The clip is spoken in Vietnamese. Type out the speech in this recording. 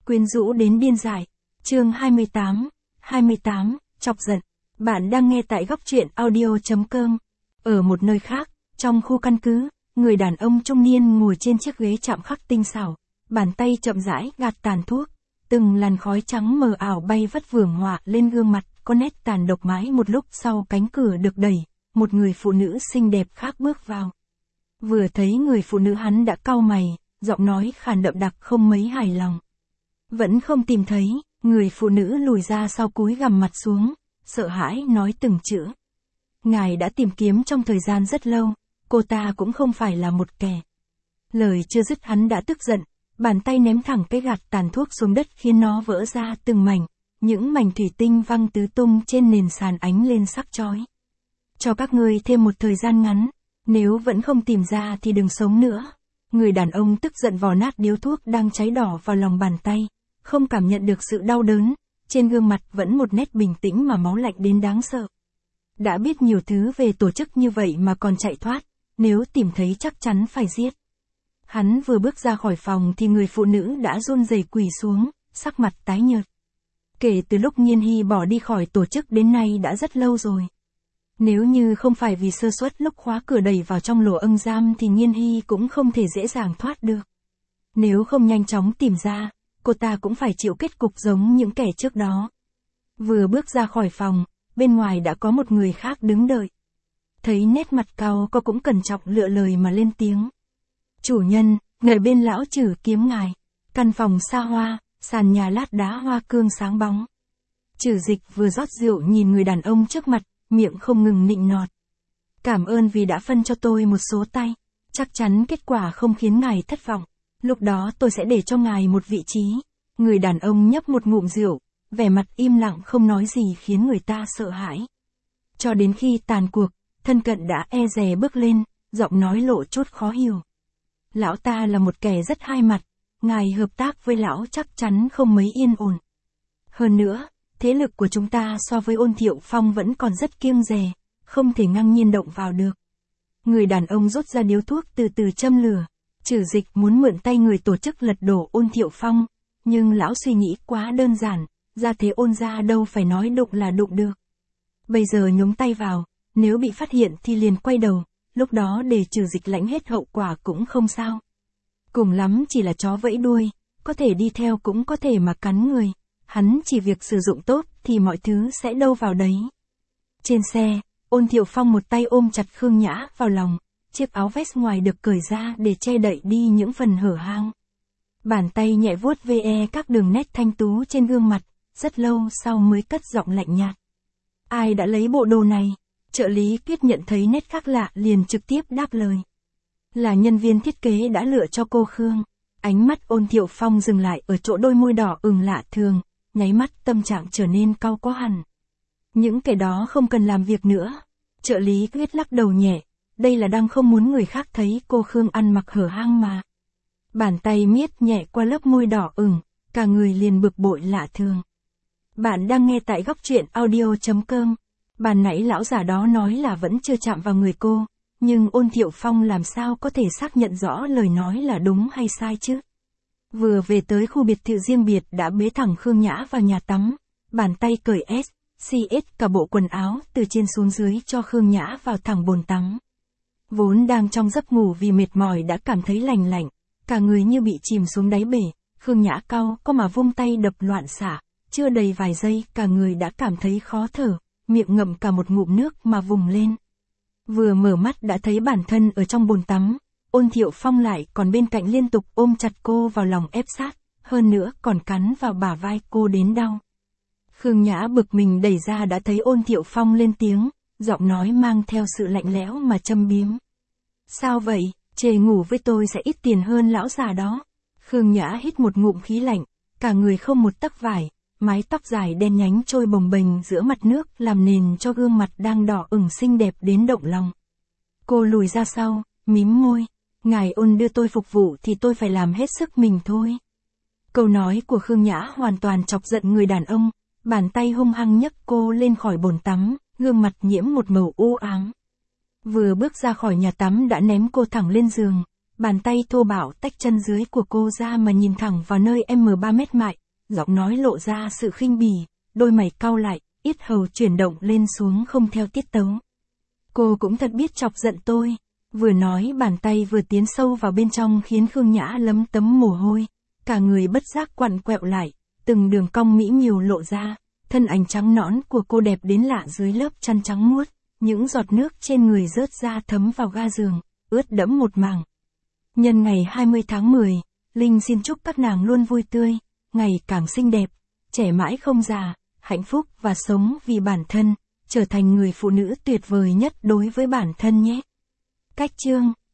Quyến rũ đến điên dại. Chương 28, chọc giận. Bạn đang nghe tại góc truyện audio.com. Ở một nơi khác, trong khu căn cứ, người đàn ông trung niên ngồi trên chiếc ghế chạm khắc tinh xảo, bàn tay chậm rãi gạt tàn thuốc, từng làn khói trắng mờ ảo bay vất vưởng họa lên gương mặt, có nét tàn độc. Mãi một lúc sau cánh cửa được đẩy, một người phụ nữ xinh đẹp khác bước vào. Vừa thấy người phụ nữ hắn đã cau mày, giọng nói khàn đậm đặc không mấy hài lòng. Vẫn không tìm thấy, người phụ nữ lùi ra sau cúi gằm mặt xuống, sợ hãi nói từng chữ. Ngài đã tìm kiếm trong thời gian rất lâu, cô ta cũng không phải là một kẻ. Lời chưa dứt hắn đã tức giận, bàn tay ném thẳng cái gạt tàn thuốc xuống đất khiến nó vỡ ra từng mảnh, những mảnh thủy tinh văng tứ tung trên nền sàn ánh lên sắc chói. Cho các ngươi thêm một thời gian ngắn, nếu vẫn không tìm ra thì đừng sống nữa. Người đàn ông tức giận vò nát điếu thuốc đang cháy đỏ vào lòng bàn tay, không cảm nhận được sự đau đớn, trên gương mặt vẫn một nét bình tĩnh mà máu lạnh đến đáng sợ. Đã biết nhiều thứ về tổ chức như vậy mà còn chạy thoát, nếu tìm thấy chắc chắn phải giết. Hắn vừa bước ra khỏi phòng thì người phụ nữ đã run rẩy quỳ xuống, sắc mặt tái nhợt. Kể từ lúc Nhiên Hy bỏ đi khỏi tổ chức đến nay đã rất lâu rồi. Nếu như không phải vì sơ suất lúc khóa cửa đẩy vào trong lỗ ưng giam thì Nhiên Hy cũng không thể dễ dàng thoát được. Nếu không nhanh chóng tìm ra, cô ta cũng phải chịu kết cục giống những kẻ trước đó. Vừa bước ra khỏi phòng, bên ngoài đã có một người khác đứng đợi. Thấy nét mặt cau có cũng cẩn trọng lựa lời mà lên tiếng. Chủ nhân, người bên lão trừ kiếm ngài. Căn phòng xa hoa, sàn nhà lát đá hoa cương sáng bóng. Trừ Dịch vừa rót rượu nhìn người đàn ông trước mặt, miệng không ngừng nịnh nọt. Cảm ơn vì đã phân cho tôi một số tay. Chắc chắn kết quả không khiến ngài thất vọng. Lúc đó tôi sẽ để cho ngài một vị trí. Người đàn ông nhấp một ngụm rượu, vẻ mặt im lặng không nói gì khiến người ta sợ hãi. Cho đến khi tàn cuộc, thân cận đã e dè bước lên, giọng nói lộ chút khó hiểu. Lão ta là một kẻ rất hai mặt, ngài hợp tác với lão chắc chắn không mấy yên ổn. Hơn nữa, thế lực của chúng ta so với Ôn Thiệu Phong vẫn còn rất kiêng dè, không thể ngang nhiên động vào được. Người đàn ông rút ra điếu thuốc từ từ châm lửa. Trừ Dịch muốn mượn tay người tổ chức lật đổ Ôn Thiệu Phong, nhưng lão suy nghĩ quá đơn giản, ra thế Ôn gia đâu phải nói đụng là đụng được. Bây giờ nhúng tay vào, nếu bị phát hiện thì liền quay đầu, lúc đó để Trừ Dịch lãnh hết hậu quả cũng không sao. Cùng lắm chỉ là chó vẫy đuôi, có thể đi theo cũng có thể mà cắn người, hắn chỉ việc sử dụng tốt thì mọi thứ sẽ đâu vào đấy. Trên xe, Ôn Thiệu Phong một tay ôm chặt Khương Nhã vào lòng, chiếc áo vest ngoài được cởi ra để che đậy đi những phần hở hang. Bàn tay nhẹ vuốt ve các đường nét thanh tú trên gương mặt, rất lâu sau mới cất giọng lạnh nhạt. Ai đã lấy bộ đồ này? Trợ lý Tuyết nhận thấy nét khác lạ liền trực tiếp đáp lời. Là nhân viên thiết kế đã lựa cho cô Khương. Ánh mắt Ôn Thiệu Phong dừng lại ở chỗ đôi môi đỏ ửng lạ thường, nháy mắt tâm trạng trở nên cau có hẳn. Những kẻ đó không cần làm việc nữa. Trợ lý Tuyết lắc đầu nhẹ, đây là đang không muốn người khác thấy cô Khương ăn mặc hở hang mà. Bàn tay miết nhẹ qua lớp môi đỏ ửng, cả người liền bực bội lạ thường. Bạn đang nghe tại góc truyện audio.com. Ban nãy lão giả đó nói là vẫn chưa chạm vào người cô, nhưng Ôn Thiệu Phong làm sao có thể xác nhận rõ lời nói là đúng hay sai chứ? Vừa về tới khu biệt thự riêng biệt đã bế thẳng Khương Nhã vào nhà tắm, bàn tay cởi CS cả bộ quần áo từ trên xuống dưới cho Khương Nhã vào thẳng bồn tắm. Vốn đang trong giấc ngủ vì mệt mỏi đã cảm thấy lành lạnh, cả người như bị chìm xuống đáy bể, Khương Nhã cau có mà vung tay đập loạn xạ, chưa đầy vài giây cả người đã cảm thấy khó thở, miệng ngậm cả một ngụm nước mà vùng lên. Vừa mở mắt đã thấy bản thân ở trong bồn tắm, Ôn Thiệu Phong lại còn bên cạnh liên tục ôm chặt cô vào lòng ép sát, hơn nữa còn cắn vào bả vai cô đến đau. Khương Nhã bực mình đẩy ra đã thấy Ôn Thiệu Phong lên tiếng, giọng nói mang theo sự lạnh lẽo mà châm biếm. Sao vậy, chề ngủ với tôi sẽ ít tiền hơn lão già đó. Khương Nhã hít một ngụm khí lạnh, cả người không một tấc vải, mái tóc dài đen nhánh trôi bồng bềnh giữa mặt nước làm nền cho gương mặt đang đỏ ửng xinh đẹp đến động lòng. Cô lùi ra sau, mím môi, ngài Ôn đưa tôi phục vụ thì tôi phải làm hết sức mình thôi. Câu nói của Khương Nhã hoàn toàn chọc giận người đàn ông, bàn tay hung hăng nhấc cô lên khỏi bồn tắm, gương mặt nhiễm một màu u ám. Vừa bước ra khỏi nhà tắm đã ném cô thẳng lên giường, Bàn tay thô bạo tách chân dưới của cô ra mà nhìn thẳng vào nơi M3 mét mại, giọng nói lộ ra sự khinh bỉ, đôi mày cau lại, yết hầu chuyển động lên xuống không theo tiết tấu. Cô cũng thật biết chọc giận tôi. Vừa nói bàn tay vừa tiến sâu vào bên trong khiến Khương Nhã lấm tấm mồ hôi, cả người bất giác quặn quẹo lại, từng đường cong mỹ miều lộ ra, thân ảnh trắng nõn của cô đẹp đến lạ dưới lớp chăn trắng muốt, những giọt nước trên người rớt ra thấm vào ga giường, ướt đẫm một mảng. Nhân ngày 20 tháng 10, Linh xin chúc các nàng luôn vui tươi, ngày càng xinh đẹp, trẻ mãi không già, hạnh phúc và sống vì bản thân, trở thành người phụ nữ tuyệt vời nhất đối với bản thân nhé. Cách chương